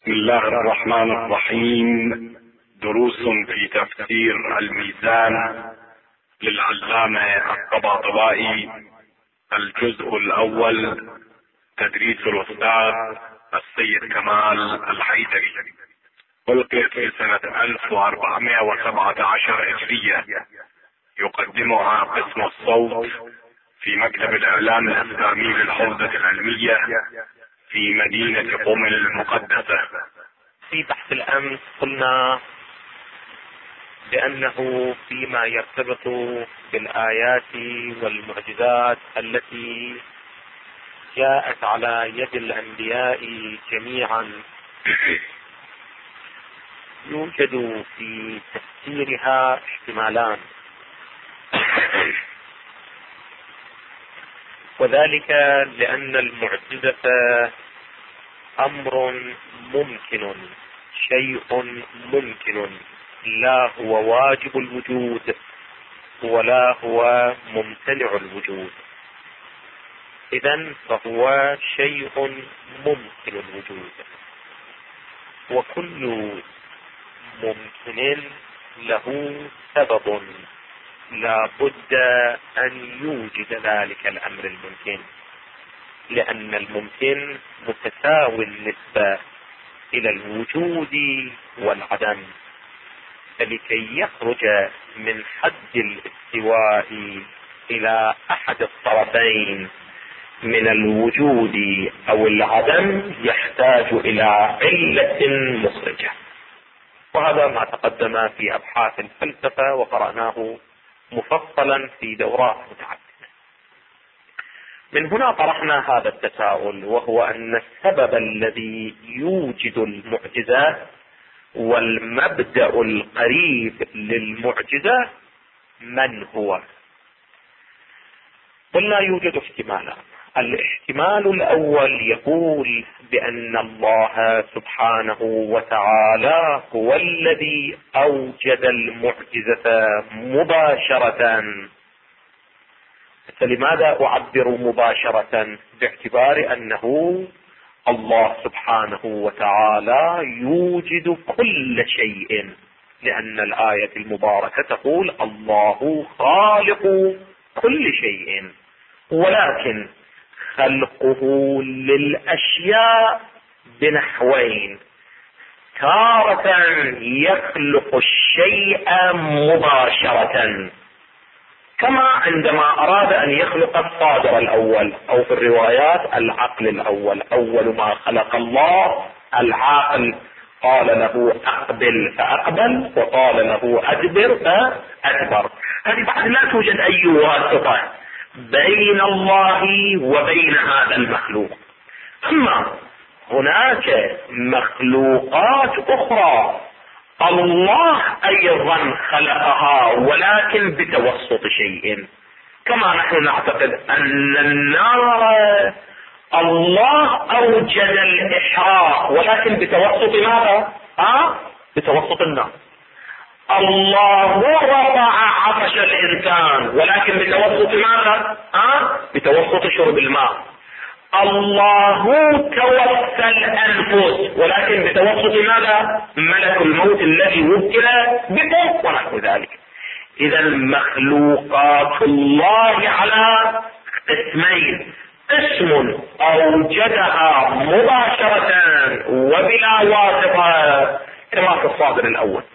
بسم الله الرحمن الرحيم. دروس في تفسير الميزان للعلامة الطباطبائي، الجزء الأول، تدريس الأستاذ السيد كمال الحيدري. ألقيت في سنة 1417 هجرية. يقدمها قسم الصوت في مكتب الإعلام الإسلامي للحوزة العلمية في مدينة قم المقدسة. في بحث الأمس قلنا بأنه فيما يرتبط بالآيات والمعجزات التي جاءت على يد الأنبياء جميعا، يوجد في تفسيرها احتمالان، وذلك لأن المعجزة أمر ممكن، شيء ممكن، لا هو واجب الوجود ولا هو ممتنع الوجود. إذن فهو شيء ممكن الوجود، وكل ممكن له سبب لا بد أن يوجد ذلك الأمر الممكن، لأن الممكن متساوي النسبة إلى الوجود والعدم، فلكي يخرج من حد الاستواء إلى أحد الطرفين من الوجود أو العدم يحتاج إلى علة مخرجة، وهذا ما تقدم في أبحاث الفلسفة وقرأناه مفصلا في دورات متعددة. من هنا طرحنا هذا التساؤل، وهو أن السبب الذي يوجد المعجزة والمبدأ القريب للمعجزة من هو؟ قلنا يوجد احتمالان. الاحتمال الأول يقول بأن الله سبحانه وتعالى هو الذي أوجد المعجزة مباشرة. فلماذا أعبر مباشرة؟ باعتبار أنه الله سبحانه وتعالى يوجد كل شيء، لأن الآية المباركة تقول الله خالق كل شيء، ولكن خلقه للأشياء بنحوين: تارة يخلق الشيء مباشرة، كما عندما أراد أن يخلق الصادر الأول، أو في الروايات العقل الأول. أول ما خلق الله العقل، قال له أقبل فأقبل، وقال له أدبر فأدبر. هذه بعد لا توجد أي واسطة بين الله وبين هذا المخلوق. أما هناك مخلوقات أخرى الله أيضا خلقها، ولكن بتوسط شيء، كما نحن نعتقد أن النار الله أوجد الإحراق، ولكن بتوسط ماذا؟ بتوسط النار. الله رفع عطش الإنسان، ولكن بتوسط ماذا؟ بتوسط شرب الماء. الله توفى الأنفس، ولكن بتوسط ماذا؟ ملك الموت الذي وكل بكم ونحو ذلك. إذا مخلوقات الله على قسمين: قسم أوجدها مباشرة وبلا واسطة كما في الصادر الأول،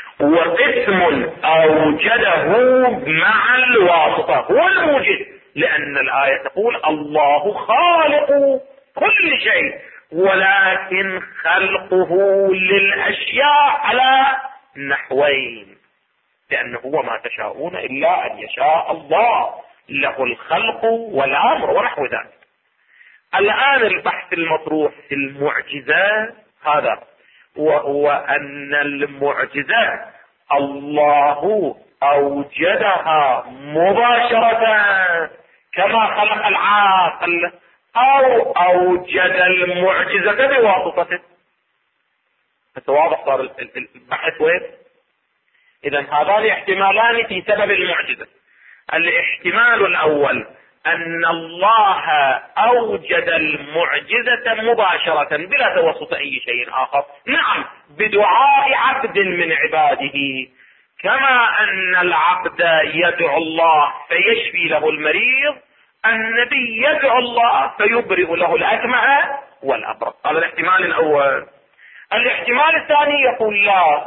وقسم أوجده مع الواسطة هو الموجد، لأن الآية تقول الله خالق كل شيء، ولكن خلقه للأشياء على نحوين، لأنه هو ما تشاءون إلا أن يشاء الله، له الخلق والأمر ونحو ذلك. الآن البحث المطروح في المعجزة هذا، وهو أن المعجزة الله أوجدها مباشرة كما خلق العاقل، أو أوجد المعجزة بواسطته. واضح صار البحث وين؟ إذا هذان احتمالان في سبب المعجزة. الاحتمال الأول أن الله أوجد المعجزة مباشرة بلا توسط أي شيء آخر. نعم، بدعاء عبد من عباده، كما أن العبد يدعو الله فيشفي له المريض، النبي يدعو الله فيبرئ له الأكمه والأبرص. هذا الاحتمال الأول. الاحتمال الثاني يقول لا،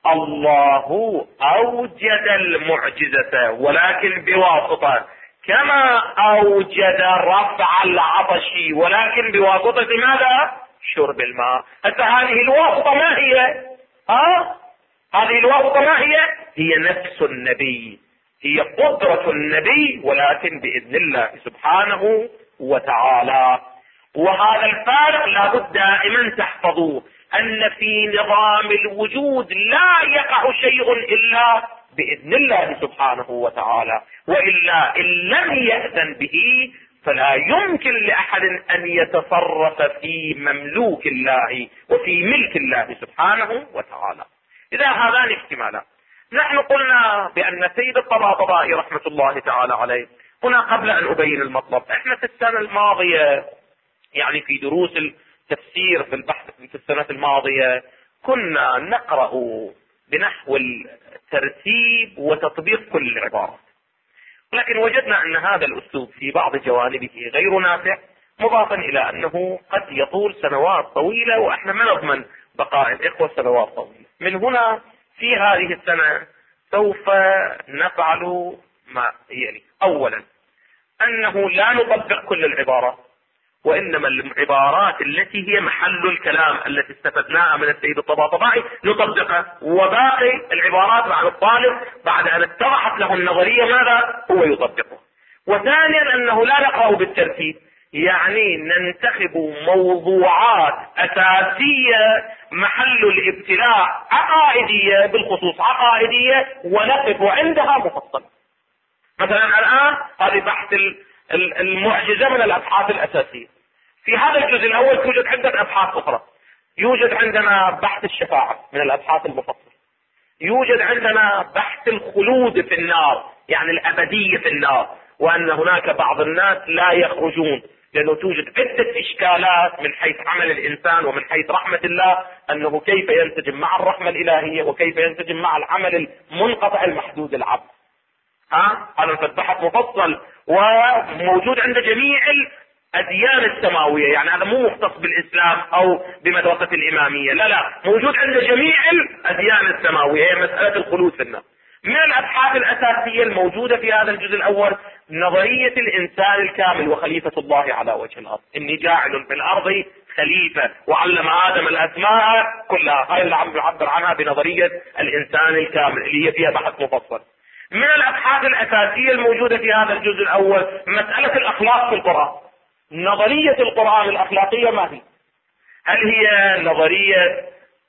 الله أوجد المعجزة ولكن بواسطة، كما أوجد رفع العطش ولكن بواسطة ماذا؟ شرب الماء. هذه الواسطة ما هي؟ هذه الواسطة ما هي؟ هي نفس النبي، هي قدرة النبي ولكن بإذن الله سبحانه وتعالى. وهذا الفارق لابد دائما تحفظوه، أن في نظام الوجود لا يقع شيء إلا بإذن الله سبحانه وتعالى، وإلا إن لم يأذن به فلا يمكن لأحد أن يتصرف في مملوك الله وفي ملك الله سبحانه وتعالى. إذا هذان احتمالان. نحن قلنا بأن سيد الطباطبائي رحمة الله تعالى عليه، هنا قبل أن أبين المطلب، احنا في السنة الماضية يعني في دروس التفسير في البحث في السنة الماضية كنا نقرأ بنحو الترتيب وتطبيق كل العبارات، لكن وجدنا أن هذا الأسلوب في بعض جوانبه غير نافع، مضافا إلى أنه قد يطول سنوات طويلة وإحنا ما نضمن بقاء الإخوة سنوات طويلة. من هنا في هذه السنة سوف نفعل ما يلي. أولا، أنه لا نطبق كل العبارات، وإنما العبارات التي هي محل الكلام التي استفدناها من السيد الطباطبائي نطبقها، وباقي العبارات بعد الطالب بعد أن اتضحت له النظرية ماذا هو يطبقه. وثانيا، أنه لا نقرأ بالترتيب، يعني ننتخب موضوعات أساسية محل الابتلاء عقائدية، بالخصوص عقائدية، ونقف عندها مفصلا. مثلا الآن هذه بحث المعجزة من الأبحاث الأساسية. في هذا الجزء الأول توجد عدة أبحاث أخرى. يوجد عندنا بحث الشفاعة من الأبحاث المفصلة، يوجد عندنا بحث الخلود في النار، يعني الأبدية في النار، وأن هناك بعض الناس لا يخرجون، لأنه توجد عدة إشكالات من حيث عمل الإنسان ومن حيث رحمة الله، أنه كيف ينسجم مع الرحمة الإلهية وكيف ينسجم مع العمل المنقطع المحدود العبد. هذا بحث مفصل وموجود عند جميع الأديان السماوية، يعني هذا مو مختص بالإسلام أو بمدرسة الإمامية، لا، موجود عند جميع الأديان السماوية، هي مسألة الخلود في النار. من الأبحاث الأساسية الموجودة في هذا الجزء الأول نظرية الإنسان الكامل وخليفة الله على وجه الأرض، إني جاعل في الأرض خليفة، وعلم آدم الأسماء كلها، هاي اللي عم يعبر عنها بنظرية الإنسان الكامل اللي هي فيها بحث مفصل. من الأبحاث الأساسية الموجودة في هذا الجزء الأول مسألة الأخلاق في القرآن. نظرية القرآن الأخلاقية ما هي؟ هل هي نظرية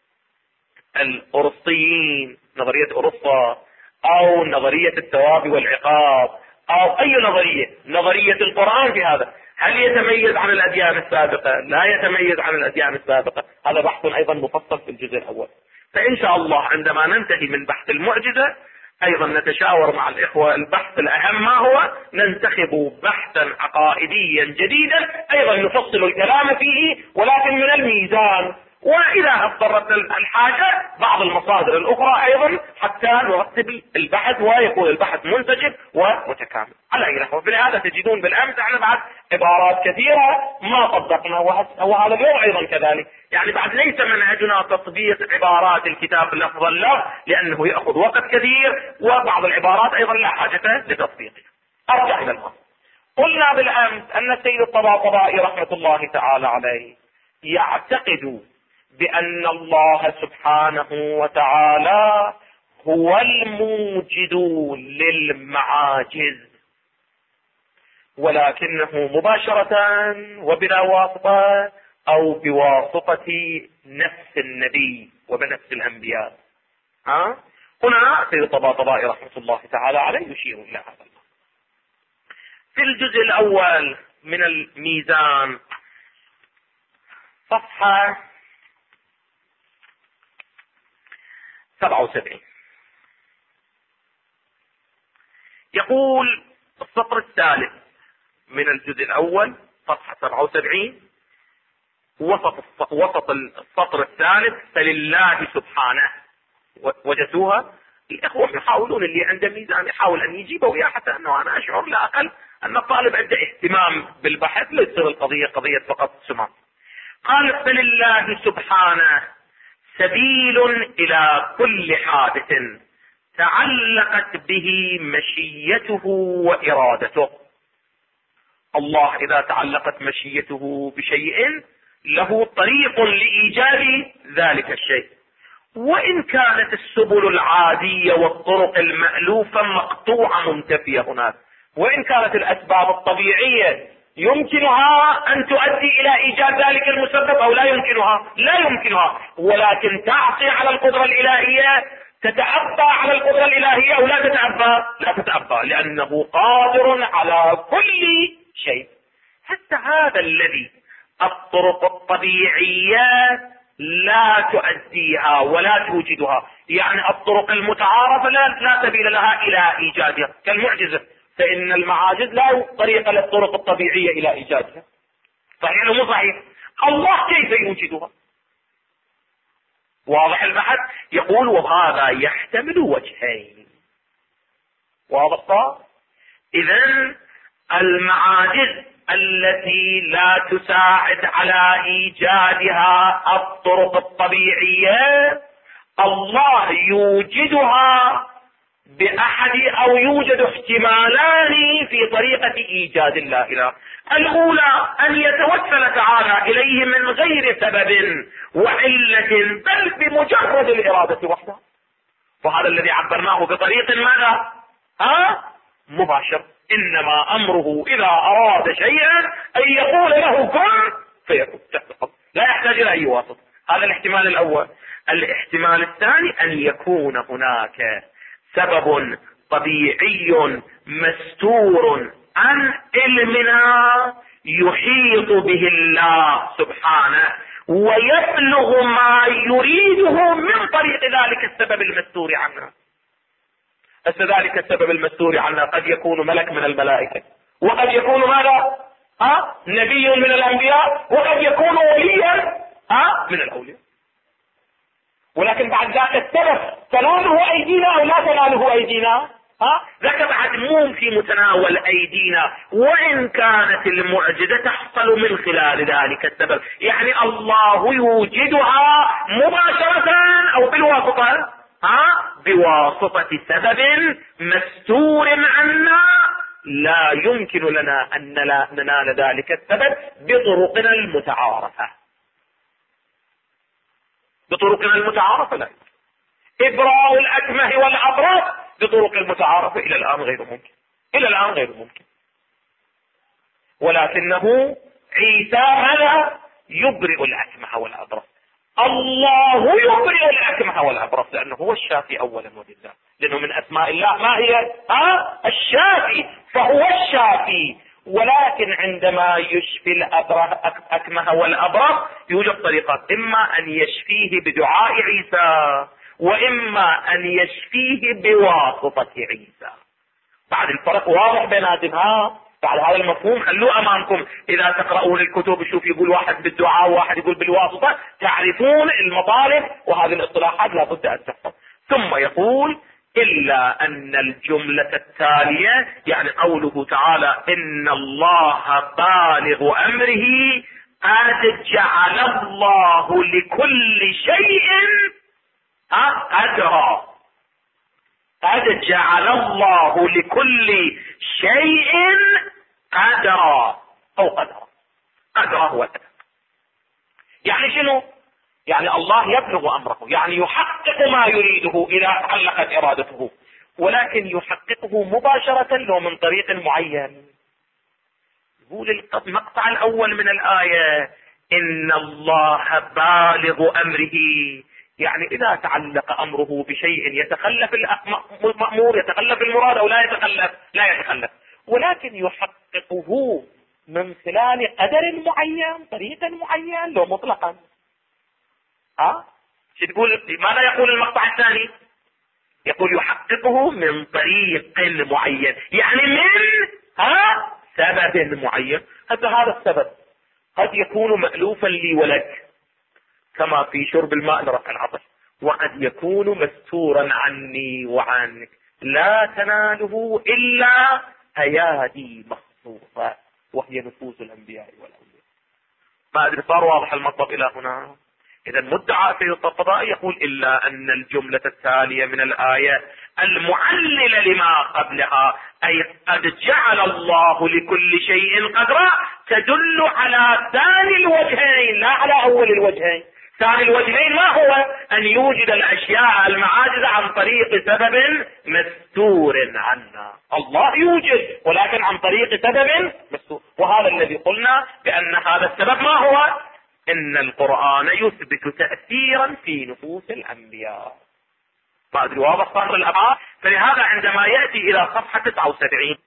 الأرسطيين، نظرية أرسطا، أو نظرية الثواب والعقاب، أو أي نظرية؟ نظرية القرآن في هذا هل يتميز عن الأديان السابقة؟ لا يتميز عن الأديان السابقة. هذا بحث أيضا مفصل في الجزء الأول. فإن شاء الله عندما ننتهي من بحث المعجزة أيضا نتشاور مع الإخوة البحث الأهم ما هو، ننتخب بحثا عقائديا جديدا أيضا نفصل الكلام فيه ولكن من الميزان، وإذا اضطرت الحاجة بعض المصادر الأخرى أيضا حتى نرتب البحث ويكون البحث منسجم ومتكامل. على أي نحو بهذا تجدون بالأمس احنا بعد عبارات كثيرة ما طبقنا، وهذا اليوم أيضا كذلك، يعني بعد ليس منهجنا تطبيق عبارات الكتاب لفظا له لأنه يأخذ وقت كثير، وبعض العبارات أيضا لا حاجة لتطبيقها. أرجع إلى الأمر. قلنا بالأمس أن السيد الطباطبائي رحمة الله تعالى عليه يعتقد بأن الله سبحانه وتعالى هو الموجد للمعاجز، ولكنه مباشرة وبلا واسطة أو بواسطة نفس النبي وبنفس الأنبياء. هنا سيد الطباطبائي رحمة الله تعالى عليه يشير إلى هذا الأمر. في الجزء الأول من الميزان صفحة 77 يقول السطر الثالث: من الجزء الأول صفحة 77 وسط السطر الثالث فلله سبحانه. وجدوها؟ الإخوة يحاولون، اللي عنده ميزان يحاول أن يجيبه وياه، حتى أنه أنا أشعر لا أقل أن الطالب عنده اهتمام بالبحث، لا تصير القضية قضية فقط سماع. قال فلله سبحانه سبيل إلى كل حادث تعلقت به مشيته وإرادته. الله إذا تعلقت مشيته بشيء له طريق لإيجاد ذلك الشيء، وإن كانت السبل العادية والطرق المألوفة مقطوعة منتفية هناك، وإن كانت الأسباب الطبيعية يمكنها أن تؤدي إلى إيجاد ذلك المسبب أو لا يمكنها، ولكن تعصي على القدرة الإلهية، تتأبى على القدرة الإلهية أو لا تتأبى، لأنه قادر على كل شيء. حتى هذا الذي الطرق الطبيعية لا تؤديها ولا توجدها، يعني الطرق المتعارفة لا سبيل لها إلى إيجادها كالمعجزة، فإن المعاجز لا طريق للطرق الطبيعية إلى إيجادها. صحيح أو مو صحيح؟ الله كيف يوجدها؟ واضح البحث؟ يقول وهذا يحتمل وجهين. واضح؟ إذن المعاجز التي لا تساعد على إيجادها الطرق الطبيعية الله يوجدها بأحد أو يوجد احتمالان في طريقة إيجاد الله. الأولى أن يتوسل تعالى إليه من غير سبب وعلة، بل بمجرد الإرادة وحدها، وهذا الذي عبرناه بطريق ماذا؟ مباشر. إنما أمره إذا أراد شيئا أن يقول له كن فيكون، لا يحتاج إلى أي واسطة. هذا الاحتمال الأول. الاحتمال الثاني أن يكون هناك سبب طبيعي مستور عن علمنا يحيط به الله سبحانه ويبلغ ما يريده من طريق ذلك السبب المستور عنه. ذلك السبب المستور عنه قد يكون ملك من الملائكة، وقد يكون ماذا؟ نبي من الأنبياء، وقد يكون وليا من الأولياء. ولكن بعد ذاك السبب تناله أيدينا أو لا تناله أيدينا؟ ذاك بعد مو في متناول أيدينا، وإن كانت المعجزة تحصل من خلال ذلك السبب. يعني الله يوجدها مباشرة أو بالواسطة؟ بواسطة سبب مستور عنا لا يمكن لنا أن ننال ذلك السبب بطرقنا المتعارفة. لا. إبراء الأكمه والأبرص بطرق المتعارفة إلى الآن غير ممكن. ولكنه عيسى هذا يبرئ الأكمه والأبرص. الله يبرئ الأكمه والأبرص لأنه هو الشافي أولا وبالذات، لأنه من أسماء الله ما هي؟ الشافي، فهو الشافي. ولكن عندما يشفي الأكمه والأبرص يوجد طريقات، إما أن يشفيه بدعاء عيسى، وإما أن يشفيه بواسطة عيسى. بعد الفرق واضح بيناتهم. بعد هذا المفهوم خلوه أمامكم، إذا تقرؤون الكتب شوف يقول واحد بالدعاء وواحد يقول بالواسطة، تعرفون المطالب، وهذه الاصطلاحات لابد أن تحفظ. ثم يقول إلا أن الجملة التالية، يعني قوله تعالى إن الله بالغ أمره قد جعل الله لكل شيء قدرا. قد جعل الله لكل شيء قدرا أو قدرا هو القدر. يعني شنو؟ يعني الله يبلغ أمره، يعني يحقق ما يريده إذا تعلقت إرادته، ولكن يحققه مباشرة لو من طريق معين. يقول المقطع الأول من الآية إن الله بالغ أمره، يعني إذا تعلق أمره بشيء يتخلف المأمور، يتخلف المراد أو لا يتخلف، ولكن يحققه من خلال قدر معين، طريق معين، لو مطلقا. شو تقول؟ ماذا يقول المقطع الثاني؟ يقول يحققه من طريق معين، يعني من سبب معين، هذا السبب قد يكون مألوفا لي ولك كما في شرب الماء لرفع العطش، وقد يكون مستورا عني وعنك لا تناله إلا أيادي مخصوصة وهي نفوس الأنبياء والأولياء. ما أدري صار واضح المطلب إلى هنا؟ إذا مدعى سيد الطبطبائي يقول إلا أن الجملة التالية من الآية المعللة لما قبلها، أي قد جعل الله لكل شيء قدرا، تدل على ثاني الوجهين لا على أول الوجهين. ثاني الوجهين ما هو؟ أن يوجد الأشياء المعاجزة عن طريق سبب مستور عنا. الله يوجد ولكن عن طريق سبب مستور، وهذا الذي قلنا بأن هذا السبب ما هو؟ إن القرآن يثبت تأثيرا في نفوس الأنبياء. ما أدري واضح صار الأبعاد؟ فلهذا عندما يأتي إلى صفحة 79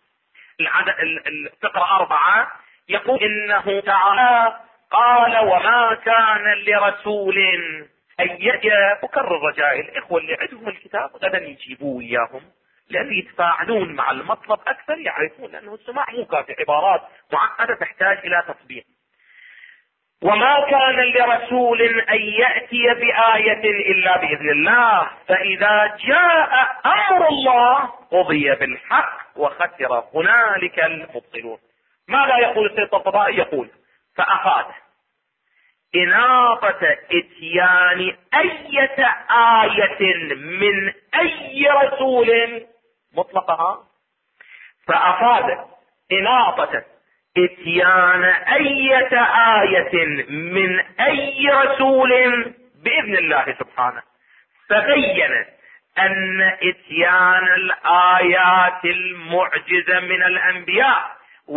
الفقرة 4 يقول إنه تعالى قال وما كان لرسول أن أكرر رجاء الإخوة اللي عندهم الكتاب غدا يجيبوه إياهم، لأن يتفاعلون مع المطلب أكثر، يعرفون أنه السماع مو كافي، عبارات معقدة تحتاج إلى تطبيق. وما كان لرسول أن يأتي بآية إلا بإذن الله، فإذا جاء أمر الله قضي بالحق وخسر هنالك المبطلون. ماذا يقول السيد الطبطبائي؟ يقول فأفاد إناقة إتيان أية آية من أي رسول مطلقها، فأفاد إناقة إتيان أية آية من أي رسول بإذن الله سبحانه، فبين أن إتيان الآيات المعجزة من الأنبياء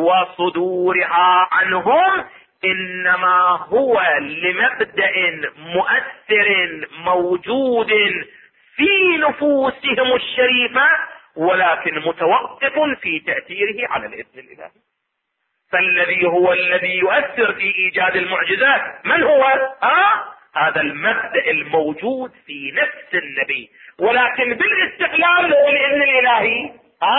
وصدورها عنهم إنما هو لمبدأ مؤثر موجود في نفوسهم الشريفة، ولكن متوقف في تأثيره على الإذن الإلهي. فالذي هو الذي يؤثر في إيجاد المعجزات من هو؟ هذا المبدأ الموجود في نفس النبي، ولكن بالاستقلال هو الإذن الإلهي.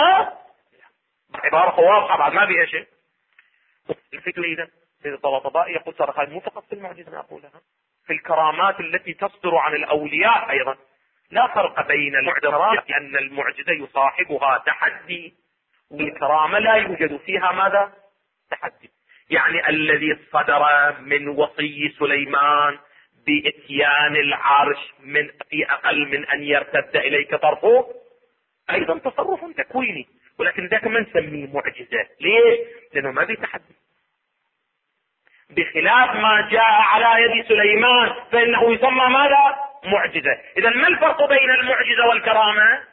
عبارة واضحة بعد ما بيها شيء. الفكرة إذا سيد الطبطبائي يقول ترى هذه مو فقط في المعجزة أنا أقولها، في الكرامات التي تصدر عن الأولياء أيضا لا فرق بين المعجزات، لأن المعجزة يصاحبها تحدي والكرامة لا يوجد فيها ماذا؟ تحدي. يعني الذي صدر من وصي سليمان بإتيان العرش من في أقل من أن يرتد إليك طرفه أيضا تصرف تكويني، ولكن ذاك ما نسميه معجزة. ليش؟ لأنه ما في تحدي، بخلاف ما جاء على يد سليمان فإنه يسمى ماذا؟ معجزة. إذا ما الفرق بين المعجزة والكرامة؟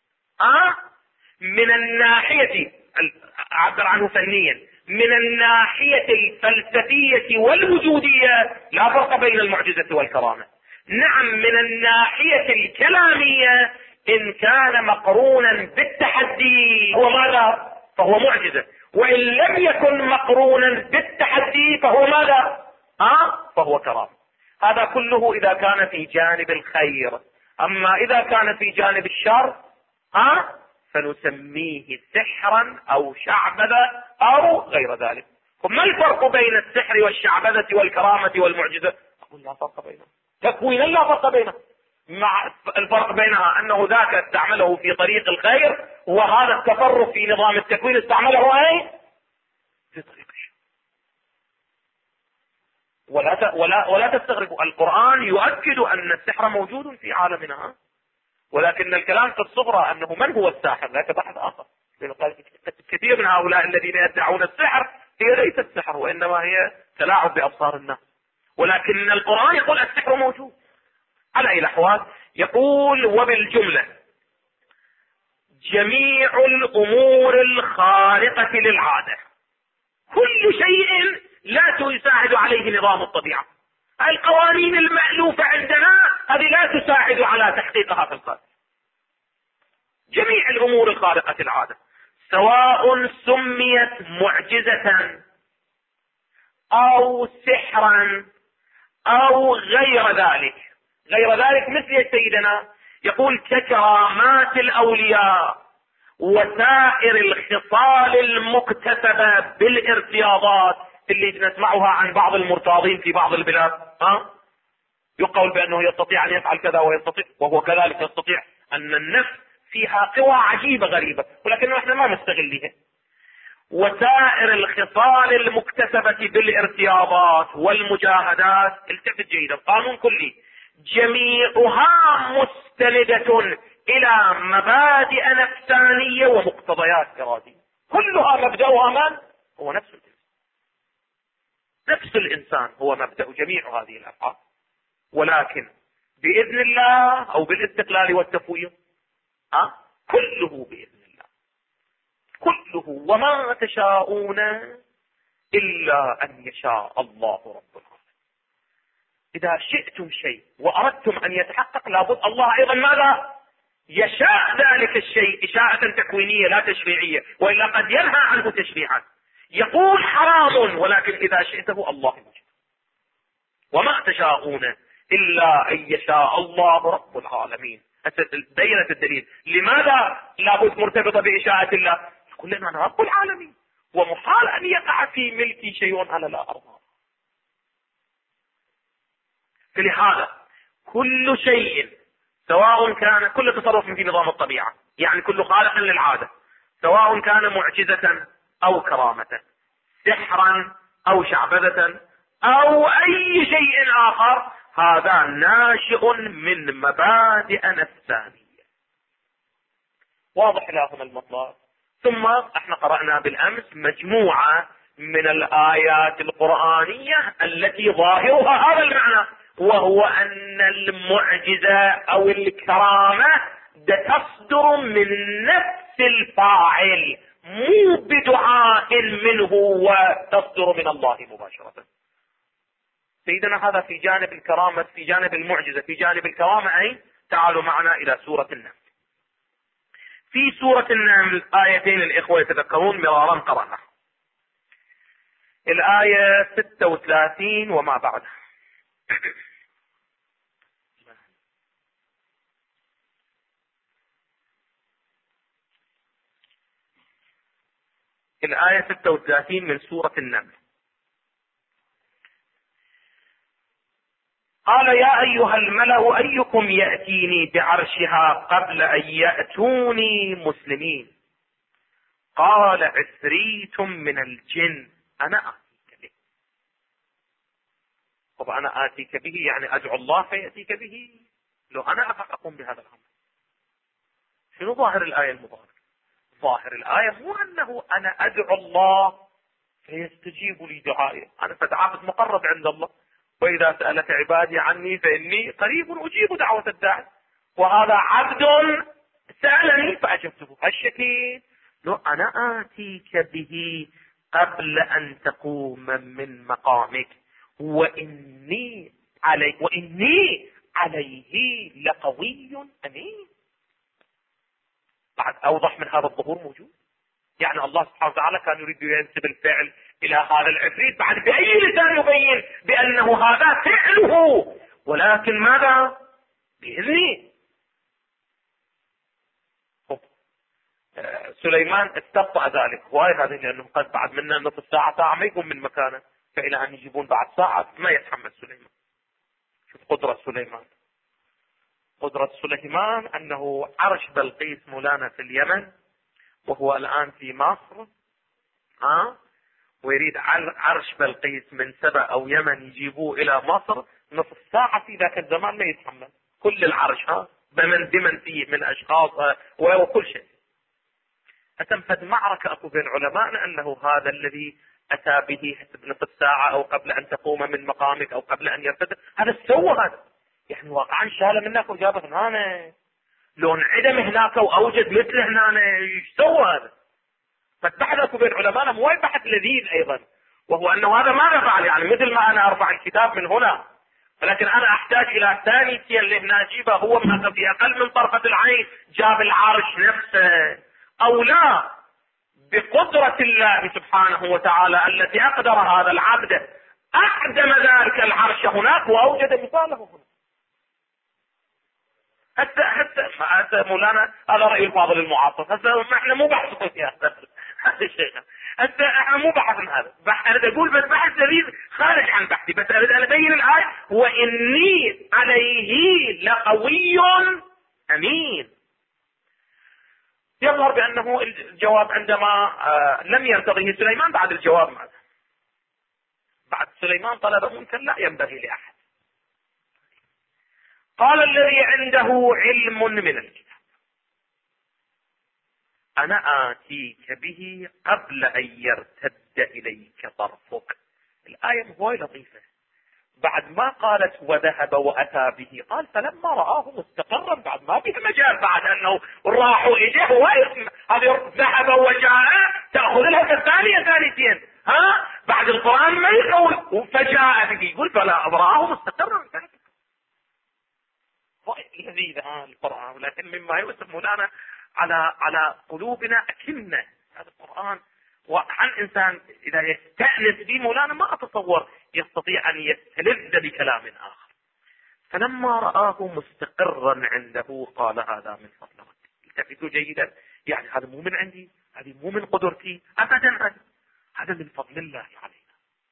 من الناحية عبر عنه فنيا، من الناحية الفلسفية والوجودية لا فرق بين المعجزة والكرامة. نعم من الناحية الكلامية إن كان مقرونا بالتحدي هو ماذا؟ فهو معجزة، وإن لم يكن مقرونا بالتحدي فهو ماذا؟ فهو كرامة. هذا كله إذا كان في جانب الخير، أما إذا كان في جانب الشر فنسميه سحرا أو شعبذة أو غير ذلك. ما الفرق بين السحر والشعبذة والكرامة والمعجزة؟ أقول لا فرق بينها تكوينا، لا فرق بينها. مع الفرق بينها أنه ذاك استعمله في طريق الخير، وهذا التصرف في نظام التكوين استعمله في طريق الشر. ولا تستغربوا، القرآن يؤكد أن السحر موجود في عالمنا، ولكن الكلام في الصغرى أنه من هو الساحر ذاك بحث آخر. كثير من هؤلاء الذين يدعون السحر هي ليست سحر، وإنما هي تلاعب بأبصار الناس، ولكن القرآن يقول السحر موجود. على أي الأحوال يقول وبالجملة جميع الأمور الخارقة للعادة، كل شيء لا يساعد عليه نظام الطبيعة، القوانين المألوفة عندنا هذه لا تساعد على تحقيقها في القلب. جميع الأمور الخارقة للعادة سواء سميت معجزة أو سحرا أو غير ذلك. غير ذلك مثل سيدنا يقول ككرامات الأولياء وسائر الخصال المكتسبة بالارتياضات اللي نسمعها عن بعض المرتاضين في بعض البلاد. يقول بأنه يستطيع أن يفعل كذا وهو كذلك يستطيع. أن النفس فيها قوى عجيبة غريبة ولكن احنا ما نستغلها. وسائر الخصال المكتسبة بالارتياضات والمجاهدات، التفت جيدا، قانون كلي، جميعها مستندة إلى مبادئ نفسانية ومقتضيات إرادية. كلها مبدأها من؟ هو نفس الإنسان. نفس الإنسان هو مبدأ جميع هذه الأفعال، ولكن بإذن الله أو بالاستقلال والتفويض كله بإذن الله، كله. وما تشاءون إلا أن يشاء الله رب العالمين. إذا شئتم شيء وأردتم أن يتحقق لابد الله أيضا ماذا؟ يشاء ذلك الشيء إشاءة تكوينية لا تشريعية، وإلا قد ينهى عنه تشريعا، يقول حرام ولكن إذا شئته الله يوجد. وما تشاءون إلا أن يشاء الله رب العالمين. دائرة الدليل لماذا لابد مرتبطة بإشاءة الله؟ يقول لنا أنا رب العالمين ومحال أن يقع في ملكي شيء أنا لا أرضى. فلهذا كل شيء سواء كان كل تصرف في نظام الطبيعة، يعني كل خالق للعادة، سواء كان معجزة أو كرامة، سحرا أو شعبذة أو أي شيء آخر، هذا ناشئ من مبادئ نفسانية. واضح لكم المطلب؟ ثم احنا قرأنا بالأمس مجموعة من الآيات القرآنية التي ظاهرها هذا المعنى، وهو أن المعجزة أو الكرامة تصدر من نفس الفاعل، مو بدعاء منه وتصدر من الله مباشرة. سيدنا هذا في جانب الكرامة، في جانب المعجزة، في جانب الكرامة. أي تعالوا معنا إلى سورة النمل. في سورة النمل آيتين الإخوة يتذكرون مرارا قرأنا، الآية 36 وما بعدها. الآية 36 من سورة النمل. قال يا أيها الملأ أيكم يأتيني بعرشها قبل أن يأتوني مسلمين. قال عفريت من الجن أنا آتيك به. طب أنا آتيك به يعني أدعو الله فيأتيك به؟ لو أنا أقوم بهذا الأمر. شنو ظاهر الآية المباركة؟ ظاهر الآية مو أنه أنا أدعو الله فيستجيب لي دعائي، أنا عابد مقرب عند الله، وإذا سألك عبادي عني فإني قريب أجيب دعوة الداعي، وهذا عبد سألني فأجبته. هالشكل لو أنا آتيك به قبل أن تقوم من مقامك وإني عليه لقوي أمين. بعد أوضح من هذا الظهور موجود؟ يعني الله سبحانه وتعالى كان يريد ينسب الفعل إلى هذا العفريت، بعد بأي لسان يبين بأنه هذا فعله، ولكن ماذا؟ بإذنه. سليمان استبطأ ذلك هواي هذا، لأنه قد بعد منا نصف ساعة ما يقوم من مكانه، فإلى أن يجيبون بعد ساعة ما يتحمل سليمان. شوف قدرة سليمان. قدرة سليمان أنه عرش بلقيس مولانا في اليمن وهو الآن في مصر، ويريد عرش بلقيس من سبأ أو يمن يجيبوه إلى مصر، نصف ساعة في ذاك الزمان ما يتحمل كل العرش، بمن فيه من أشخاص وكل شيء. أتنفذ معركة أكو بين علماءنا أنه هذا الذي أتى به بنصف ساعة أو قبل أن تقوم من مقامك أو قبل أن يرتد، هذا سوى هذا، يعني واقعا شاله منك وجابه هنا، لو انعدم هناك وأوجد مثله هنا ايش سوى هذا؟ فالبحث أكو بين علماءنا مو بحث لذيذ أيضا، وهو أنه هذا ما نفعل، يعني مثل ما أنا أرفع الكتاب من هنا، ولكن أنا أحتاج إلى ثاني اللي هنا أجيبه، هو ما في أقل من طرفة العين جاب العرش نفسه، أو لا بقدرة الله سبحانه وتعالى التي أقدر هذا العبد أعدم ذلك العرش هناك وأوجد مثاله هنا. حتى مولانا هذا رأي الفاضل المعاصر. هسه احنا مو بحث في هذا الشيء. هسه احنا مو بحث هذا. انا اقول بس بحث جديد خارج عن بحثي، بس اريد ان ابين الآية واني عليه لقوي امين. يظهر بانه الجواب عندما لم يرتضيه سليمان بعد الجواب ماذا؟ بعد سليمان طلب منكر لا ينبغي لاحد. قال الذي عنده علم من الكتاب انا اتيك به قبل ان يرتد اليك طرفك. الايه هواي لطيفه. بعد ما قالت وذهب واتى به، قال فلما رآه مستقرا، بعد ما به مجال، بعد انه راحوا اجاه هو هذه ذهب وجاء تاخذ لها الثانيه ثانيتين. بعد القران ما يقول فجاء به، يقول فلا رآه مستقرا. لذيذ القران، ولكن مما يؤسف مولانا على قلوبنا اكنه هذا القران. وعن انسان اذا يستأنس به مولانا ما اتصور يستطيع ان يستلذ بكلام اخر. فلما رآه مستقرا عنده قال هذا من فضل ربي. التفتوا جيدا، يعني هذا مو من عندي، هذه مو من قدرتي ابدا، هذا من فضل الله علينا.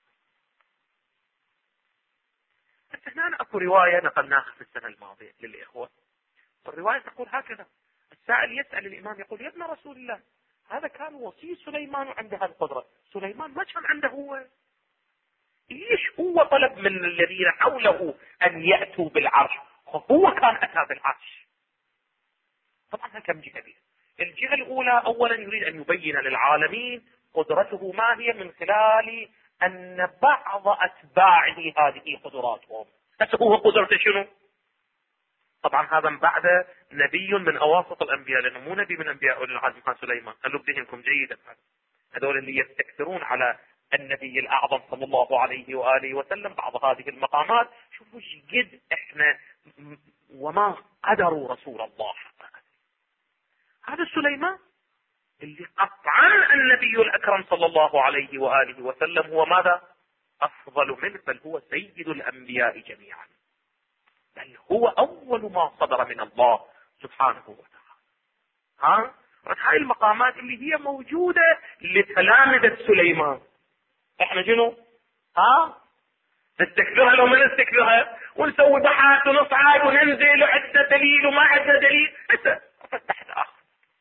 بس هنا اكو روايه نقلناها في السنه الماضيه للاخوه، والروايه تقول هكذا: السائل يسأل الامام يقول: يا ابن رسول الله، هذا كان وصي سليمان عنده هالقدرة، سليمان ما كان عنده هو؟ ليش هو طلب من الذين حوله ان يأتوا بالعرش؟ هو كان اتى بالعرش. طبعا كم جهة بها. الجهة الاولى اولا يريد ان يبين للعالمين قدرته ما هي من خلال ان بعض اتباعه هذه قدراتهم. بس هو قدرته شنو؟ طبعا هذا بعد نبي من اواسط الانبياء، لانه مو نبي من انبياء اولي العزم كان سليمان. خلوا بذهنكم جيدا، هذول اللي يستكثرون على النبي الاعظم صلى الله عليه واله وسلم بعض هذه المقامات. شوفوا ايش قد احنا وما قدروا رسول الله. هذا سليمان اللي قطعا النبي الاكرم صلى الله عليه واله وسلم هو ماذا؟ افضل منه، بل هو سيد الانبياء جميعا، بل هو اول ما صدر من الله سبحانه وتعالى. هاي المقامات اللي هي موجودة لتلامذة سليمان. احنا شنو؟ نستكبرها لو ما نستكبرها، ونسوي بحث ونصعد وننزل وعندنا دليل وما عندنا دليل. هسه فتحت اخر.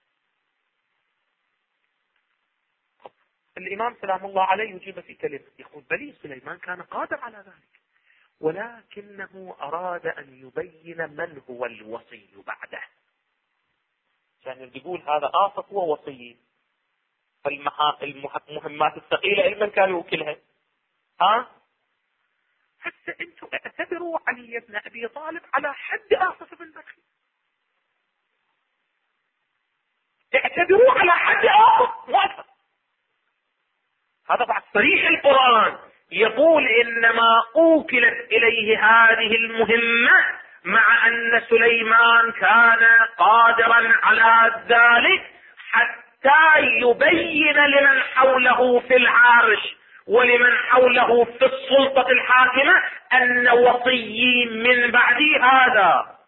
الامام سلام الله عليه يجيب في كلمة يقول: بلي سليمان كان قادر على ذلك، ولكنه أراد أن يبين من هو الوصي بعده. يعني يقول هذا آصف هو وصي، المهمات الثقيلة من كان يوكلها. حتى انتم اعتبروا علي بن أبي طالب على حد آصف بن بكر، اعتبروا على حد آصف. هذا بعد صريح القرآن يقول: إنما أوكلت إليه هذه المهمة مع أن سليمان كان قادرا على ذلك، حتى يبين لمن حوله في العرش ولمن حوله في السلطة الحاكمة أن وصي من بعدي هذا.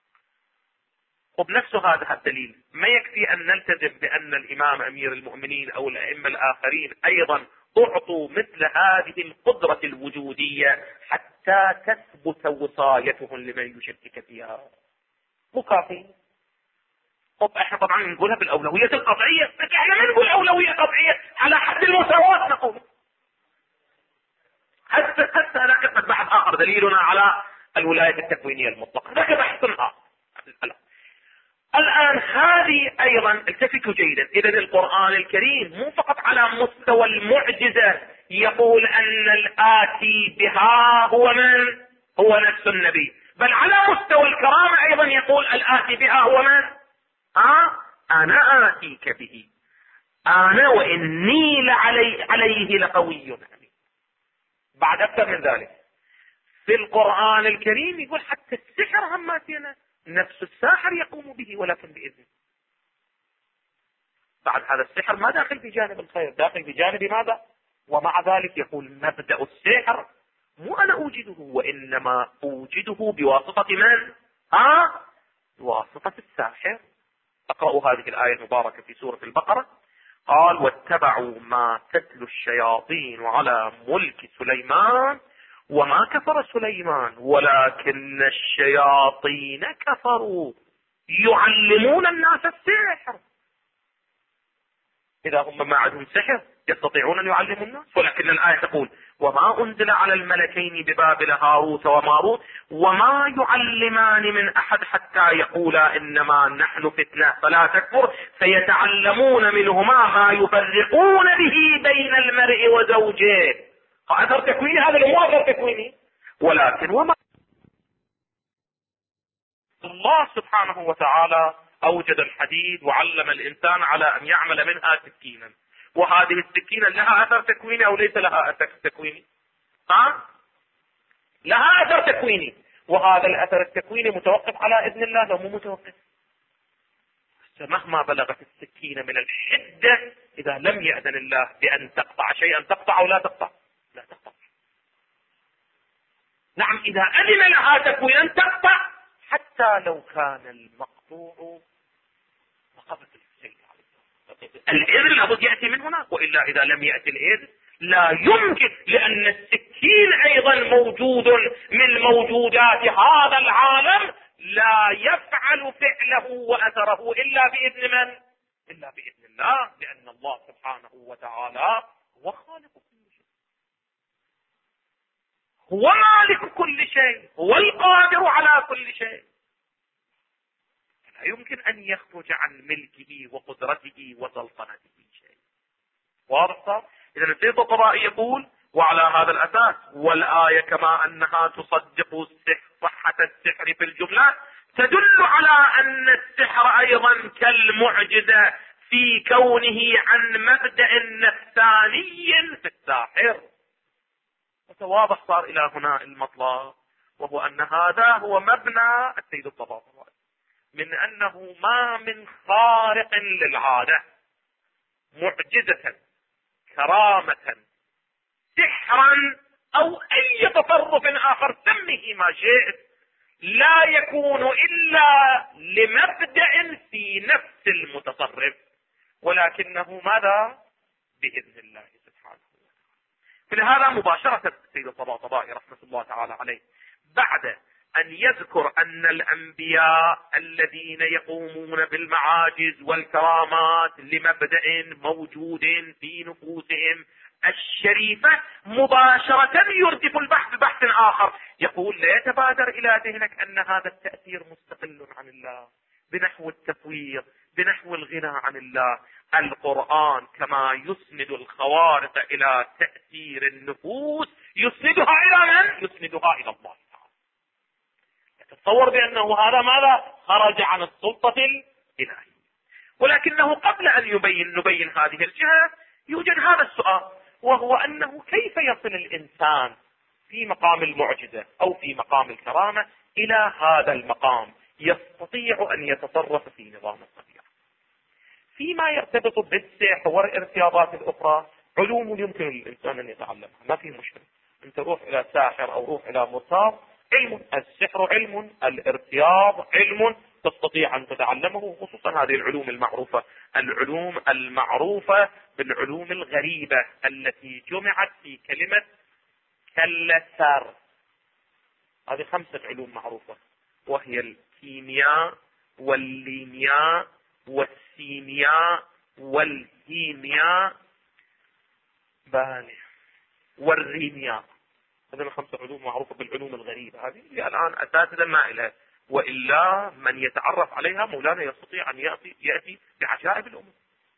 وبنفس هذا الدليل ما يكفي أن نلتزم بأن الإمام أمير المؤمنين أو الأئمة الآخرين أيضا أعطوا مثل هذه القدرة الوجودية حتى تثبت وصايتهم لمن يشكك فيها. مو كافي. احنا طبعا نقولها بالأولوية القطعية، بس احنا ما نقول أولوية قطعية على حد المساواة نقول. حتى هذا بحث آخر دليلنا على الولاية التكوينية المطلقة، ذاك بحث آخر. الآن هذه أيضا التفتوا جيدا. إذا القرآن الكريم مو فقط على مستوى المعجزة يقول أن الآتي بها هو من؟ هو نفس النبي، بل على مستوى الكرامة أيضا يقول الآتي بها هو من؟ أنا آتيك به، أنا وإني عليه لقوي أمين. بعد أكثر من ذلك في القرآن الكريم يقول حتى السحر هم فينا نفس الساحر يقوم به ولكن بإذنه. بعد هذا السحر ما داخل في جانب الخير، داخل في جانب ماذا؟ ومع ذلك يقول مبدأ السحر مو أنا أوجده، وإنما أوجده بواسطة من؟ بواسطة الساحر. اقرأوا هذه الآية المباركة في سورة البقرة. قال واتبعوا ما تتلو الشياطين على ملك سليمان وما كفر سليمان ولكن الشياطين كفروا يعلمون الناس السحر. إذا هم ما عندهم سحر يستطيعون أن يعلموا الناس، ولكن الآية تقول وما أنزل على الملكين ببابل هاروت وماروت وما يعلمان من أحد حتى يقولا إنما نحن فتنة فلا تكفر فيتعلمون منهما ما يفرقون به بين المرء وزوجه. أثر تكويني، هذا مو أثر تكويني، ولكن وما الله سبحانه وتعالى أوجد الحديد وعلم الإنسان على أن يعمل منها سكينا، وهذه السكينة لها أثر تكويني أو ليس لها أثر تكويني؟ لها أثر تكويني، وهذا الأثر التكويني متوقف على إذن الله لو مو متوقف. مهما بلغت السكينة من الحدة إذا لم يأذن الله بأن تقطع شيئا تقطع أو لا تقطع؟ لا تقطع. نعم إذا أذن لها تكوينا تقطع حتى لو كان المقطوع رقبة السيد عليه. الإذن لابد يأتي من هناك، وإلا إذا لم يأتي الإذن لا يمكن، لأن السكين أيضا موجود من موجودات هذا العالم لا يفعل فعله وأثره إلا بإذن من؟ إلا بإذن الله، لأن الله سبحانه وتعالى هو خالق كل شيء، هو مالك كل شيء، هو القادر على كل شيء، لا يمكن أن يخرج عن ملكه وقدرته وسلطنته شيء. واضح؟ إذا السيد الطبائي يقول وعلى هذا الأساس والآية كما أنها تصدق صحة السحر في الجملة تدل على أن السحر أيضا كالمعجزة في كونه عن مبدأ نفساني في الساحر. وتواضح صار إلى هنا المطلب، وهو أن هذا هو مبنى السيد الطبائي، من أنه ما من خارق للعادة معجزة كرامة سحرا أو أي تصرف آخر سمه ما شئت لا يكون إلا لمبدأ في نفس المتصرف، ولكنه ماذا؟ بإذن الله سبحانه وتعالى. فلهذا مباشرة السيد الطباطبائي رحمة الله تعالى عليه بعد أن يذكر أن الأنبياء الذين يقومون بالمعاجز والكرامات لمبدأ موجود في نفوسهم الشريفة مباشرة يردف البحث بحث آخر، يقول لا يتبادر إلى ذهنك أن هذا التأثير مستقل عن الله بنحو التفويض، بنحو الغنى عن الله. القرآن كما يسند الخوارق إلى تأثير النفوس يسندها إلى من؟ يسندها إلى الله تعالى. تتصور بأنه هذا ماذا؟ خرج عن السلطة الإلهية. ولكنه قبل أن نبين هذه الجهة يوجد هذا السؤال، وهو أنه كيف يصل الإنسان في مقام المعجزة أو في مقام الكرامة إلى هذا المقام يستطيع أن يتصرف في نظام الطبيعة. فيما يرتبط بالسحر والارتياضات الأخرى علوم يمكن للإنسان أن يتعلمها، ما في مشكلة. أنت روح إلى ساحر أو روح إلى مرتاض، علم. السحر علم، الارتياض علم، تستطيع أن تتعلمه، خصوصا هذه العلوم المعروفة، العلوم المعروفة بالعلوم الغريبة التي جمعت في كلمة كلسر. هذه 5 علوم معروفة، وهي الكيمياء والليمياء والسيمياء والهيمياء والريمياء. هذه 5 علوم معروفة بالعلوم الغريبة، هذه الآن أساتذة ما إلها، وإلا من يتعرف عليها مولانا يستطيع أن يأتي بعجائب الأمور.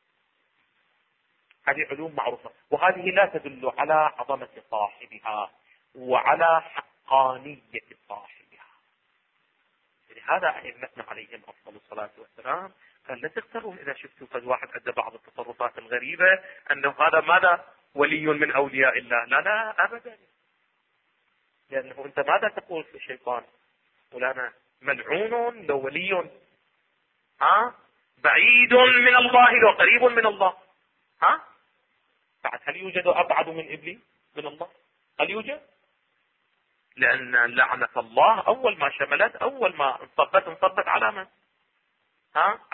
هذه علوم معروفة، وهذه لا تدل على عظمة صاحبها وعلى حقانية صاحبها. لهذا أئمتنا عليهم أفضل الصلاة والسلام قال لا تغترون إذا شفتوا قد واحد أدى بعض التصرفات الغريبة أنه هذا ماذا؟ ولي من أولياء الله. لا لا أبدا، لأنه أنت ماذا تقول في الشيطان؟ مولانا ملعون لو ولي بعيد من الله لو قريب من الله. بعد هل يوجد أبعد من إبليس من الله؟ هل يوجد؟ لأن لعنة الله أول ما شملت، أول ما انصبت على من؟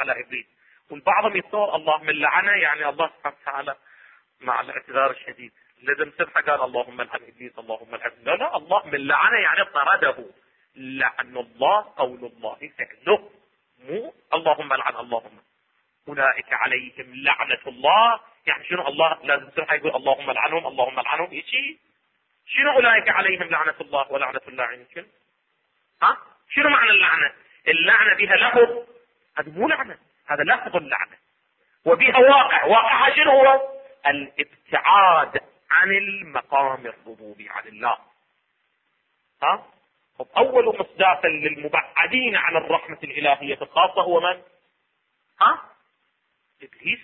على إبليس. والبعضهم يتصور الله من لعنه يعني الله سبحانه وتعالى مع الاعتذار الشديد لازم سبحه قال اللهم العن إبليس اللهم العن. لا لا، الله من لعنه يعني طرده. لعن الله قول الله فعله، مو اللهم العن اللهم. أولئك عليهم لعنة الله، يعني شنو الله لازم سبحه يقول اللهم العنهم اللهم العنهم يجي شنو أولئك عليهم لعنة الله ولعنة اللاعنين؟ شنو؟ ها؟ شنو معنى اللعنة؟ اللعنة بها لفظ، هذا مو لعنة، هذا لفظ اللعنة، وبها واقع. واقعها شنو هو؟ الابتعاد عن المقام الربوبي عن الله. ها؟ أول مصداق للمبعدين عن الرحمة الإلهية الخاصة هو من؟ ها؟ إبليس.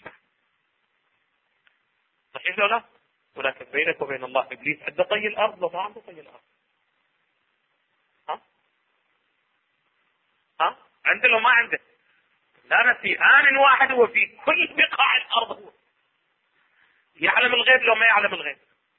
صحيح ولا لا؟ ولكن بينك وبين الله إبليس عنده طي الأرض لو ما عنده طي الأرض. ها؟ عنده لو ما عنده؟ لا، في آن واحد هو في كل بقاع الأرض، هو يعلم الغيب لو ما يعلم الغيب.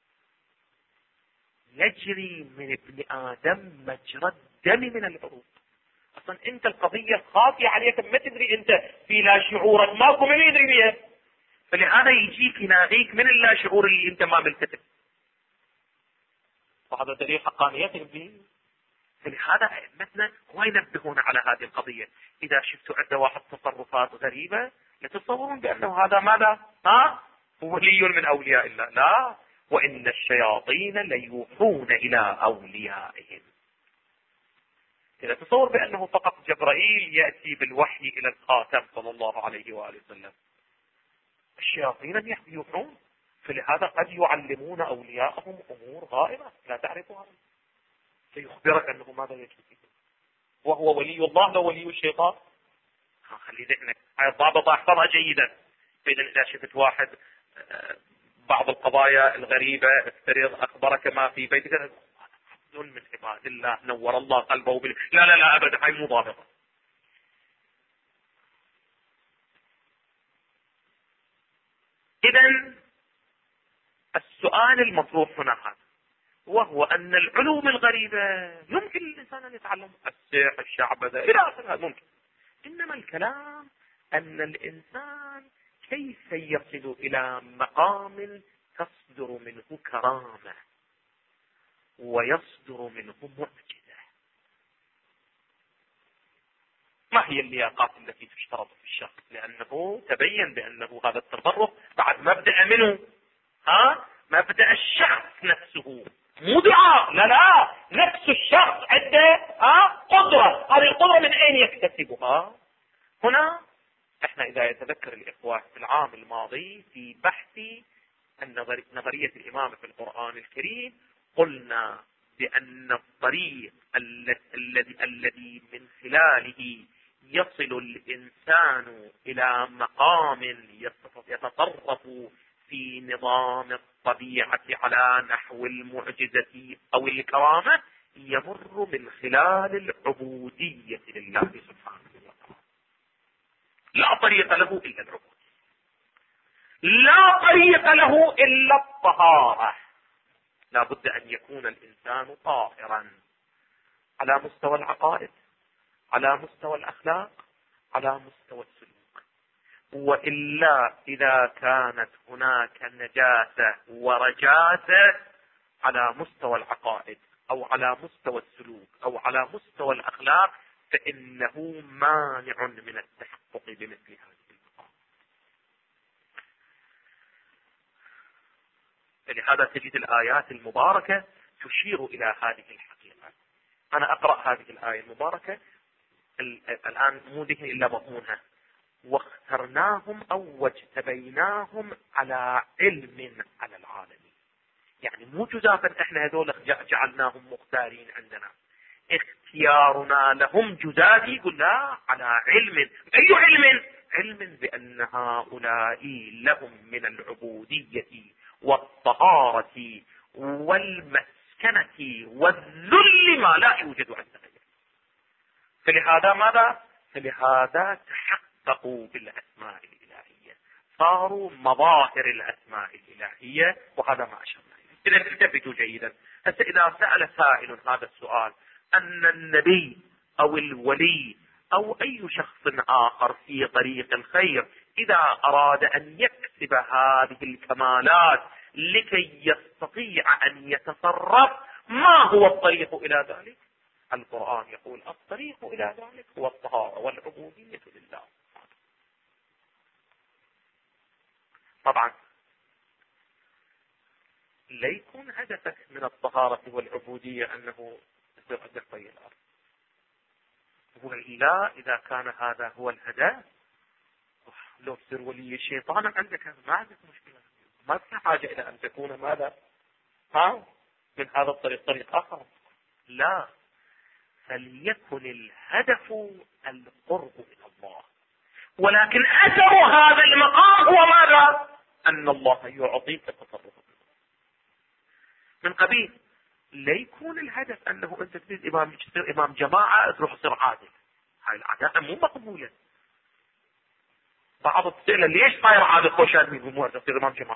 يجري من ابن آدم مجرى الدم من العروق. أصلا أنت القضية الخافية عليك ما تدري، أنت في لا شعورك ماكو من يدري بيها، فلهذا يجيك يناغيك من اللا شعور اللي أنت ما ملتفت، وهذا دليل حقانيتك به. فلهذا أئمتنا هو ينبهون على هذه القضية. إذا شفتوا عنده واحد تصرفات غريبة لا تتصورون بأنه هذا ماذا؟ ولي من أولياء الله. لا، وإن الشياطين ليوحون إلى أوليائهم. إذا تصور بأنه فقط جبرائيل يأتي بالوحي إلى الخاتم صلى الله عليه وآله وسلم، الشياطين يوحون، فلهذا قد يعلمون أولياءهم أمور غائبة لا تعرفها، فيخبرك أنه ماذا يجري فيه، وهو ولي الله لو ولي الشيطان. خلي ذهنك هاي الضابطة احفظها جيدا. فإذا إذا شفت واحد بعض القضايا الغريبة افترض أخبرك ما في بيتك عبد من عباد الله نور الله قلبه لا لا لا أبدا، هاي مو ضابطة. إذا السؤال المطروح هنا هذا، وهو أن العلوم الغريبة يمكن للإنسان أن يتعلم، السحر الشعبذة إلى آخره ممكن، إنما الكلام أن الإنسان كيف يصل إلى مقام تصدر منه كرامة ويصدر منه معجزة. ما هي اللياقات التي تشترط في الشخص؟ لأنه تبين بأنه هذا التصرف بعد مبدأ منه، مبدأ الشخص نفسه، مو دعاء، لا لا، نفس الشخص عنده قدرة. هذه القدرة من أين يكتسبها؟ هنا احنا إذا يتذكر الإخوة في العام الماضي في بحث نظرية الإمام في القرآن الكريم قلنا بأن الطريق الذي من خلاله يصل الإنسان إلى مقام يتصرف في نظام الطبيعة على نحو المعجزة أو الكرامة يمر من خلال العبودية لله سبحانه وتعالى. لا طريق له إلا العبودية، لا طريق له إلا الطهارة. لا بد أن يكون الإنسان طاهرا على مستوى العقائد، على مستوى الأخلاق، على مستوى السلوك. وإلا إذا كانت هناك نجاسة ورجاسة على مستوى العقائد أو على مستوى السلوك أو على مستوى الأخلاق فإنه مانع من التحقق بمثل هذه المقام. فلهذا تجد الآيات المباركة تشير إلى هذه الحقيقة. أنا أقرأ هذه الآية المباركة الآن مو ذهن إلا مضمونها: واخترناهم أو واجتبيناهم على علم على العالمين. يعني مو جزافا احنا هذول جعلناهم مختارين عندنا، اختيارنا لهم جزافي، يقول لا، على علم. أي علم؟ علم بأن هؤلاء لهم من العبودية والطهارة والمسكنة والذل ما لا يوجد عند غيره. فلهذا ماذا؟ فلهذا تحققوا بالأسماء الإلهية، صاروا مظاهر الأسماء الإلهية، وهذا ما أشرنا إليه. إذا انتبهوا جيدا. إذا سأل سائل هذا السؤال أن النبي أو الولي أو أي شخص آخر في طريق الخير إذا أراد أن يكسب هذه الكمالات لكي يستطيع أن يتصرف، ما هو الطريق إلى ذلك؟ القرآن يقول الطريق إلى ذلك هو الطهارة والعبودية لله. طبعا لا يكون هدفك من الطهارة والعبودية أنه يصير عندك طي الأرض، وإلا إذا كان هذا هو الهدف لو تصير ولي الشيطان عندك ما عندك مشكلة، ما في حاجة إلى أن تكون ماذا من هذا الطريق طريق آخر. لا، فليكن الهدف القرب من الله، ولكن أثر هذا المقام هو ماذا؟ أن الله يعطيك تصرف من قبيل لا يكون الهدف أنه أنت تريد إمام تصير إمام جماعة تروح تصير عادل. هاي العادة مو مقبولة. بعض تسأله ليش صاير عادل خوشاد من الأمور تصير إمام جماعة؟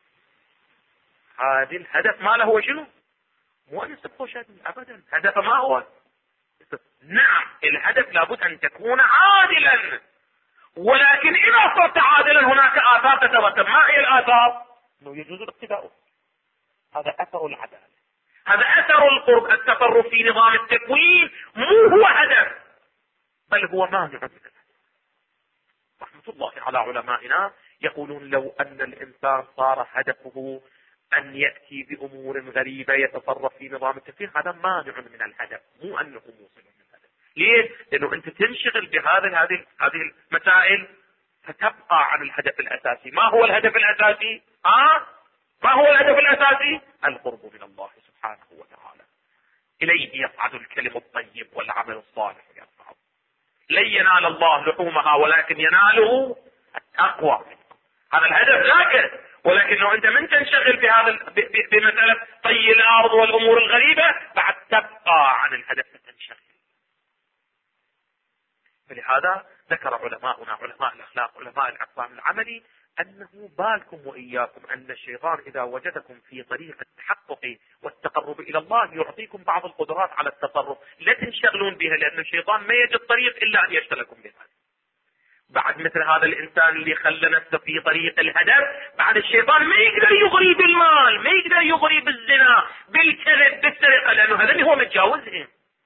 هذا الهدف ما له هو شنو؟ مو أن يصير خوشاد أبدا. هدف ما هو؟ نعم الهدف لابد أن تكون عادلا، ولكن إذا صرت عادلا هناك آثار تترتب. ما هي الآثار؟ أنه يجوز الاقتداء. هذا أثر العدالة، هذا أثر القرب. التصرف في نظام التكوين مو هو هدف، بل هو مانع من الهدف. رحمة الله على علمائنا يقولون لو أن الإنسان صار هدفه أن يأتي بأمور غريبة يتصرف في نظام التكوين، هذا مانع من الهدف، مو أنه موصل من الهدف. ليه؟ لأنه أنت تنشغل هذه المسائل فتبقى عن الهدف الأساسي. ما هو الهدف الأساسي؟ ما هو الهدف الأساسي؟ القرب من الله سبحانه وتعالى. إليه يصعد الكلم الطيب والعمل الصالح يرفعه. لن ينال الله لحومها ولكن يناله التقوى. هذا الهدف ذاك، ولكنه أنت من تنشغل بمسألة طي الأرض والأمور الغريبة بعد تبقى عن الهدف تنشغل. فلهذا ذكر علماؤنا، علماء الأخلاق، علماء العقل العملي، أنه بالكم وإياكم أن الشيطان إذا وجدكم في طريق التحقق والتقرب إلى الله يعطيكم بعض القدرات على التصرف، لا تنشغلون بها، لأن الشيطان ما يجد طريق إلا أن يشتغلكم بها. بعد مثل هذا الإنسان اللي خلى نفسه في طريق الهدف، بعد الشيطان ما يقدر يغري بالمال، ما يقدر يغري بالزنا، بالكذب، بالسرقة، لأنه هذا اللي هو متجاوزهم.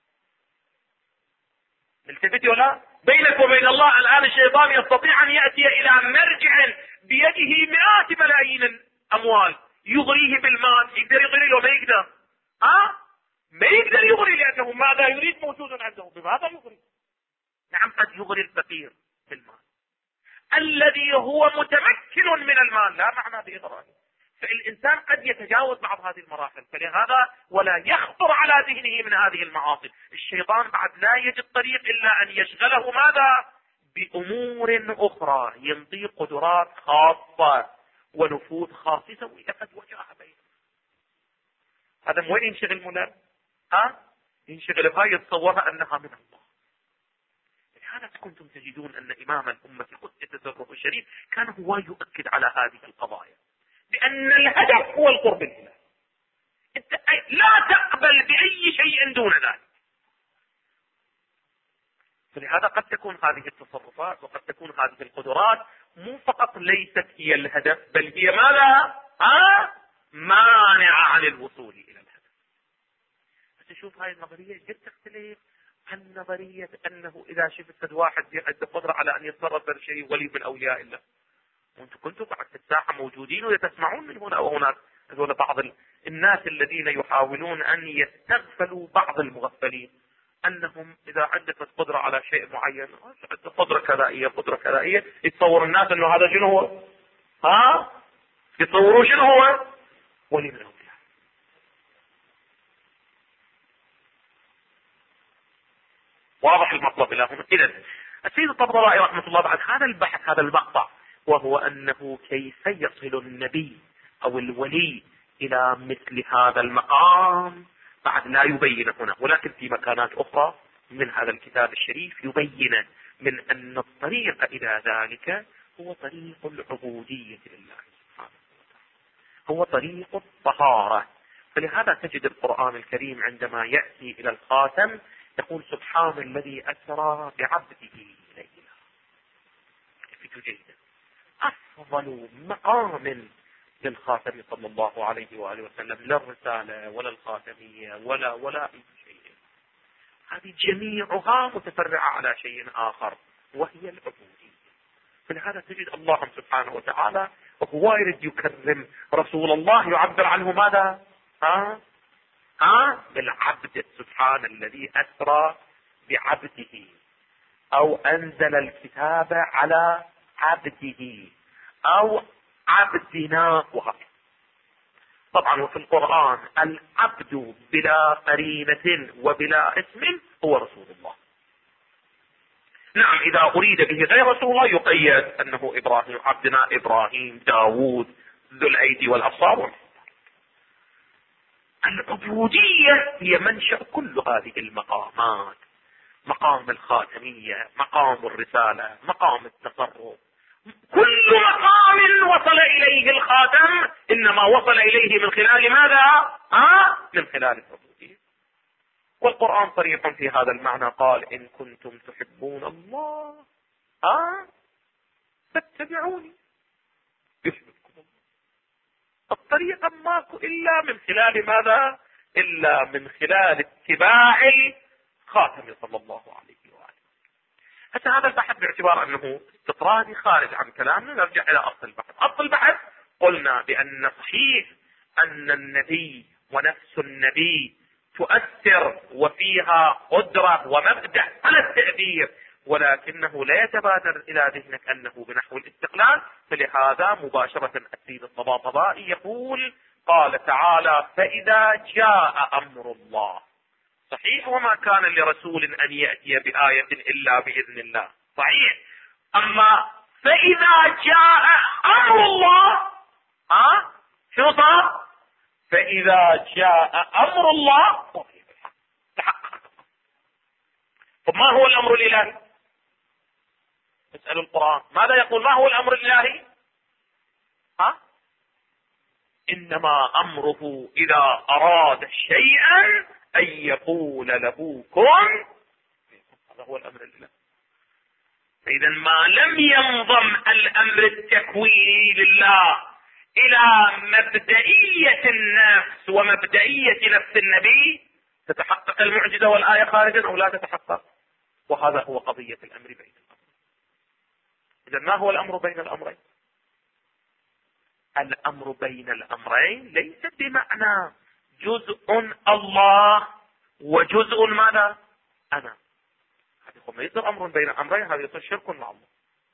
التفتوا ولا بينك وبين الله الآن الشيطان يستطيع أن يأتي إلى مرجع بيده مئات ملايين الأموال يغريه بالمال. يقدر يغري له؟ ما يقدر. ما يقدر يغري، لأنه ماذا يريد موجود عنده. بماذا يغري؟ نعم قد يغري الفقير بالمال الذي هو متمكن من المال، لا معنى بإغرائه. فالإنسان قد يتجاوز بعض هذه المراحل، فلهذا ولا يخطر على ذهنه من هذه المعاصي. الشيطان بعد لا يجد طريق إلا أن يشغله ماذا؟ بأمور أخرى، ينطي قدرات خاصة ونفوذ خاصة يسوي قد وجاء بينه. هذا وين ينشغل مولانا؟ ينشغل بها، يتصورها أنها من الله. لهذا كنتم تجدون أن إمام الأمة قدس سره الشريف كان هو يؤكد على هذه القضايا، بأن الهدف هو القرب الإلهي. انت لا تقبل بأي شيء دون ذلك. فلهذا قد تكون هذه التصرفات وقد تكون هذه القدرات مو فقط ليست هي الهدف، بل هي ماذا؟ مانعة عن الوصول إلى الهدف. فتشوف هاي النظرية قد تختلف عن نظرية أنه إذا شفت واحد عنده قدرة على أن يتصرف بشيء ولي من أولياء الله. وانتم كنتم بعد في الساحة موجودين ويتسمعون من هنا وهناك. هذول بعض الناس الذين يحاولون أن يستغفلوا بعض المغفلين، أنهم إذا عندك قدرة على شيء معين، قدرة كذائية، قدرة كذائية، يتصور الناس أنه هذا شنو هو؟ يتصوروا شنو هو؟ ولي من أولياء. واضح المطلب إلى هنا. إذن السيد الطبراني رحمة الله بعد هذا البحث، هذا المقطع، وهو أنه كيف يصل النبي أو الولي إلى مثل هذا المقام، بعد لا يبين هنا، ولكن في مكانات أخرى من هذا الكتاب الشريف يبين من أن الطريق إلى ذلك هو طريق العبودية لله سبحانه وتعالى، هو طريق الطهارة. فلهذا تجد القرآن الكريم عندما يأتي إلى الخاتم يقول سبحان الذي أسرى بعبده ليلا. في جيدا أفضل مقام للخاتم صلى الله عليه وآله وسلم، لا الرسالة ولا الخاتمية ولا أي شيء. هذه جميعها متفرعة على شيء آخر وهي العبودية. فلهذا تجد الله سبحانه وتعالى وهو يريد يكرم رسول الله يعبر عنه ماذا؟ بالعبد. سبحان الذي أسرى بعبده، أو أنزل الكتاب على عبده، أو عبدنا. وهكذا طبعا وفي القرآن العبد بلا قرينة وبلا اسم هو رسول الله. نعم إذا أريد به غير رسول الله يقيد أنه إبراهيم، عبدنا إبراهيم، داود، ذو الأيدي والأبصار. العبودية هي منشأ كل هذه المقامات، مقام الخاتمية، مقام الرسالة، مقام التصرف. كل مقام وصل إليه الخاتم إنما وصل إليه من خلال ماذا؟ من خلال العبودية. والقرآن صريح في هذا المعنى، قال إن كنتم تحبون الله فاتبعوني يحببكم الله. الطريقة ماكو إلا من خلال ماذا؟ إلا من خلال اتباع الخاتم صلى الله عليه وآله. هسه هذا البحث باعتبار أنه استطرادي خارج عن كلامنا، نرجع إلى أصل البحث. أصل البحث قلنا بأن صحيح أن النبي ونفس النبي تؤثر وفيها قدرة ومبدأ على التأثير، ولكنه لا يتبادر إلى ذهنك أنه بنحو الاستقلال. فلهذا مباشرة السيد الطباطبائي يقول قال تعالى فإذا جاء أمر الله. صحيح وما كان لرسول أن يأتي بآية إلا بإذن الله، صحيح. أما فإذا جاء أمر الله شو صار؟ فإذا جاء أمر الله تحقق. طب ما هو الأمر الإلهي؟ اسألوا القرآن ماذا يقول؟ ما هو الأمر الإلهي؟ إنما أمره إذا أراد شيئا أن يقول له كن. هذا هو الأمر الإلهي. إذا ما لم ينضم الأمر التكويني لله إلى مبدئية النفس ومبدئية نفس النبي تتحقق المعجزة والآية خارجا أو لا تتحقق. وهذا هو قضية الأمر بين الأمرين. إذا ما هو الأمر بين الأمرين؟ الأمر بين الأمرين ليس بمعنى جزء الله وجزء ماذا؟ أنا. هذا ما يصير أمر بين الأمرين، هذا يصير شرك مع الله.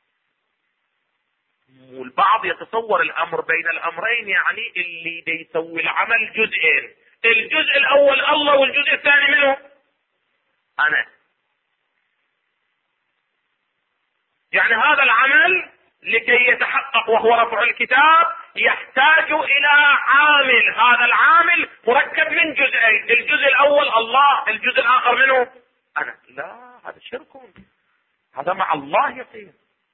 والبعض يتصور الأمر بين الأمرين يعني اللي دي يسوي العمل جزئين، الجزء الأول الله والجزء الثاني منه أنا. يعني هذا العمل لكي يتحقق وهو رفع الكتاب يحتاج إلى عامل، هذا العامل مركب من جزئين، الجزء الأول الله، الجزء الآخر منه أنا. لا، هذا شرك، هذا مع الله يصير.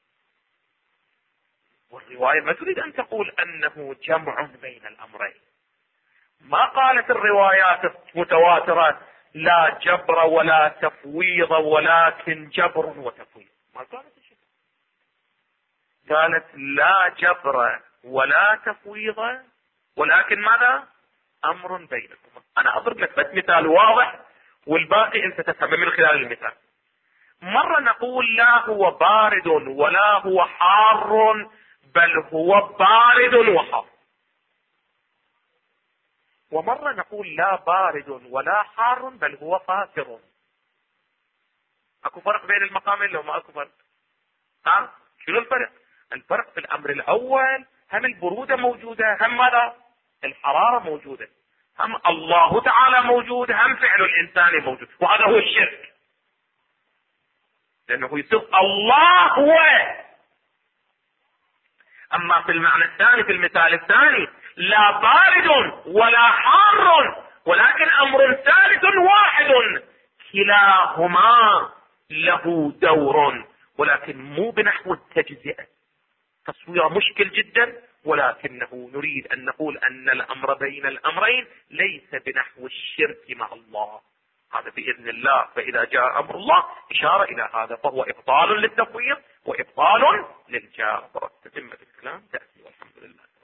والرواية ما تريد أن تقول أنه جمع بين الأمرين. ما قالت الروايات المتواترة لا جبر ولا تفويض ولكن جبر وتفويض، ما قالت الشيء. قالت لا جبر ولا تفويض ولكن ماذا؟ أمر بينكم. أنا أضرب لك بس مثال واضح والباقي أنت تفهم من خلال المثال. مرة نقول لا هو بارد ولا هو حار بل هو بارد وحار، ومرة نقول لا بارد ولا حار بل هو فاتر. اكو فرق بين المقامين لو ما اكو فرق؟ شنو الفرق؟ الفرق في الامر الاول هم البرودة موجودة، هم ماذا؟ الحرارة موجودة، هم الله تعالى موجود، هم فعل الانسان موجود، وهذا هو الشرك. لانه يصير الله هو. اما في المعنى الثاني في المثال الثاني لا بارد ولا حار ولكن امر ثالث واحد كلاهما له دور، ولكن مو بنحو التجزئة. تصوير مشكل جدا، ولكنه نريد ان نقول ان الامر بين الامرين ليس بنحو الشرك مع الله، هذا بإذن الله. فإذا جاء أمر الله إشارة إلى هذا، فهو إبطال للتفويض وإبطال للجبر. تتمة الكلام تأتي والحمد لله.